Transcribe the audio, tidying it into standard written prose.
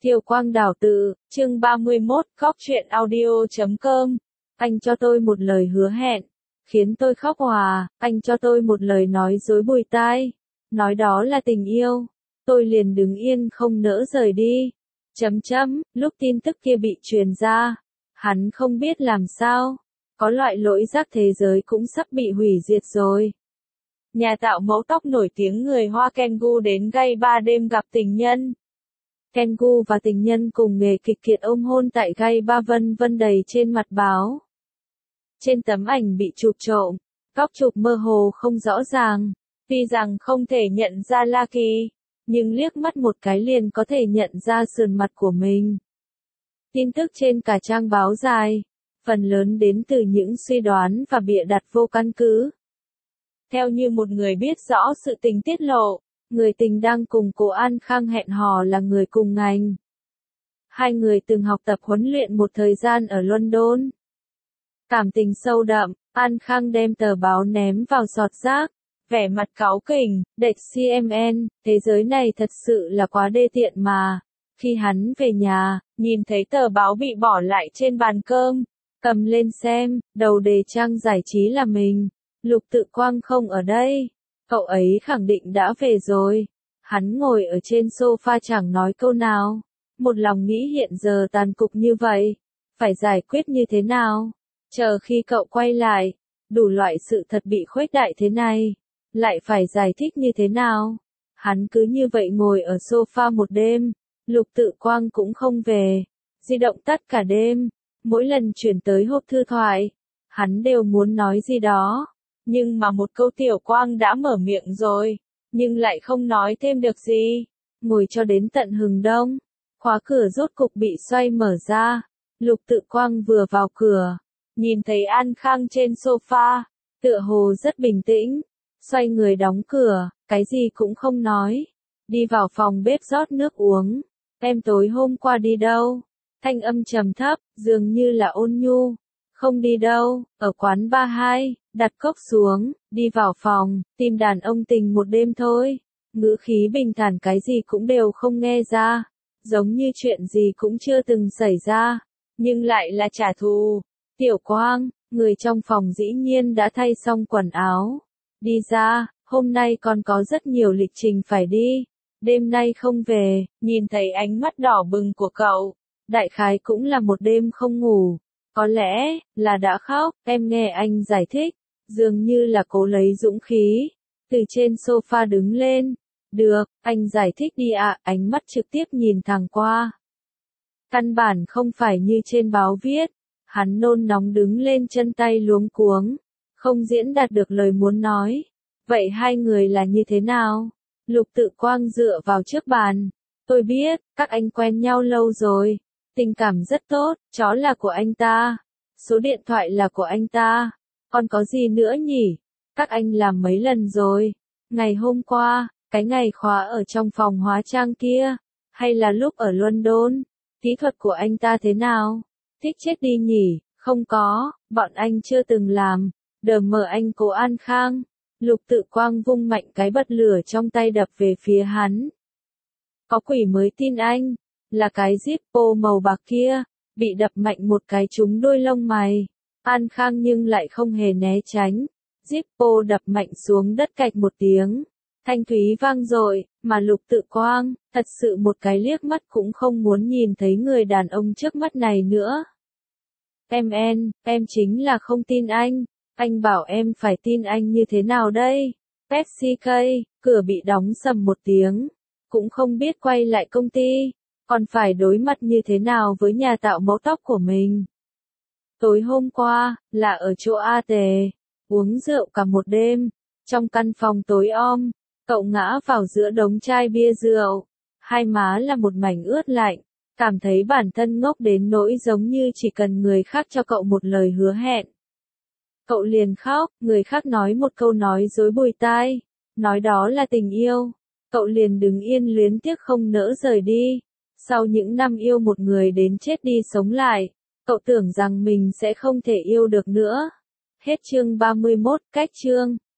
Kiều Quang Đào tự, chương 31, Góc truyện audio.com. Anh cho tôi một lời hứa hẹn, khiến tôi khóc òa, anh cho tôi một lời nói dối bùi tai, nói đó là tình yêu. Tôi liền đứng yên không nỡ rời đi. Lúc tin tức kia bị truyền ra, hắn không biết làm sao, có loại lỗi giác thế giới cũng sắp bị hủy diệt rồi. Nhà tạo mẫu tóc nổi tiếng người Hoa Kengu đến gay ba đêm gặp tình nhân. Kengu và tình nhân cùng nghề kịch kiệt ôm hôn tại gay ba vân vân đầy trên mặt báo. Trên tấm ảnh bị chụp trộm, góc chụp mơ hồ không rõ ràng, tuy rằng không thể nhận ra Lucky, nhưng liếc mắt một cái liền có thể nhận ra sườn mặt của mình. Tin tức trên cả trang báo dài, phần lớn đến từ những suy đoán và bịa đặt vô căn cứ. Theo như một người biết rõ sự tình tiết lộ, người tình đang cùng cô An Khang hẹn hò là người cùng ngành. Hai người từng học tập huấn luyện một thời gian ở London. Cảm tình sâu đậm, An Khang đem tờ báo ném vào giọt rác, vẻ mặt cáu kỉnh, đệt CMN, thế giới này thật sự là quá đê tiện mà. Khi hắn về nhà, nhìn thấy tờ báo bị bỏ lại trên bàn cơm, cầm lên xem, đầu đề trang giải trí là mình. Lục Tự Quang không ở đây. Cậu ấy khẳng định đã về rồi. Hắn ngồi ở trên sofa chẳng nói câu nào. Một lòng nghĩ hiện giờ tàn cục như vậy, phải giải quyết như thế nào. Chờ khi cậu quay lại, đủ loại sự thật bị khuếch đại thế này, lại phải giải thích như thế nào. Hắn cứ như vậy ngồi ở sofa một đêm. Lục Tự Quang cũng không về. Di động tắt cả đêm. Mỗi lần chuyển tới hộp thư thoại, hắn đều muốn nói gì đó. Nhưng mà một câu Tiểu Quang đã mở miệng rồi, nhưng lại không nói thêm được gì. Ngồi cho đến tận hừng đông, khóa cửa rốt cục bị xoay mở ra. Lục Tự Quang vừa vào cửa, nhìn thấy An Khang trên sofa, tựa hồ rất bình tĩnh, xoay người đóng cửa, cái gì cũng không nói. Đi vào phòng bếp rót nước uống. Em tối hôm qua đi đâu? Thanh âm trầm thấp, dường như là ôn nhu. Không đi đâu, ở quán bar 2, đặt cốc xuống, đi vào phòng, tìm đàn ông tình một đêm thôi. Ngữ khí bình thản, cái gì cũng đều không nghe ra, giống như chuyện gì cũng chưa từng xảy ra, nhưng lại là trả thù. Tiểu Quang, người trong phòng dĩ nhiên đã thay xong quần áo. Đi ra, hôm nay còn có rất nhiều lịch trình phải đi. Đêm nay không về, nhìn thấy ánh mắt đỏ bừng của cậu, đại khái cũng là một đêm không ngủ. Có lẽ là đã khóc. Em nghe anh giải thích, dường như là cố lấy dũng khí, từ trên sofa đứng lên. Được, anh giải thích đi ạ. Ánh mắt trực tiếp nhìn thẳng qua. Căn bản không phải như trên báo viết. Hắn nôn nóng đứng lên, chân tay luống cuống, không diễn đạt được lời muốn nói. Vậy hai người là như thế nào? Lục Tự Quang dựa vào trước bàn. Tôi biết, các anh quen nhau lâu rồi. Tình cảm rất tốt, chó là của anh ta. Số điện thoại là của anh ta. Còn có gì nữa nhỉ? Các anh làm mấy lần rồi? Ngày hôm qua, cái ngày khóa ở trong phòng hóa trang kia, hay là lúc ở London? Kỹ thuật của anh ta thế nào? Thích chết đi nhỉ? Không có, bọn anh chưa từng làm. Đờ mờ anh cố An Khang. Lục Tự Quang vung mạnh cái bật lửa trong tay đập về phía hắn. Có quỷ mới tin anh. Là cái Zippo màu bạc kia, bị đập mạnh một cái trúng đôi lông mày. An Khang nhưng lại không hề né tránh. Zippo đập mạnh xuống đất cạch một tiếng. Thanh thúy vang dội, mà Lục Tự Quang, thật sự một cái liếc mắt cũng không muốn nhìn thấy người đàn ông trước mắt này nữa. Em chính là không tin anh. Anh bảo em phải tin anh như thế nào đây? Pepsi K, cửa bị đóng sầm một tiếng. Cũng không biết quay lại công ty, còn phải đối mặt như thế nào với nhà tạo mẫu tóc của mình. Tối hôm qua, là ở chỗ A Tề, uống rượu cả một đêm, trong căn phòng tối om, cậu ngã vào giữa đống chai bia rượu, hai má là một mảnh ướt lạnh, cảm thấy bản thân ngốc đến nỗi giống như chỉ cần người khác cho cậu một lời hứa hẹn. Cậu liền khóc, người khác nói một câu nói dối bùi tai, nói đó là tình yêu, cậu liền đứng yên luyến tiếc không nỡ rời đi. Sau những năm yêu một người đến chết đi sống lại, cậu tưởng rằng mình sẽ không thể yêu được nữa. Hết chương 31, cách chương.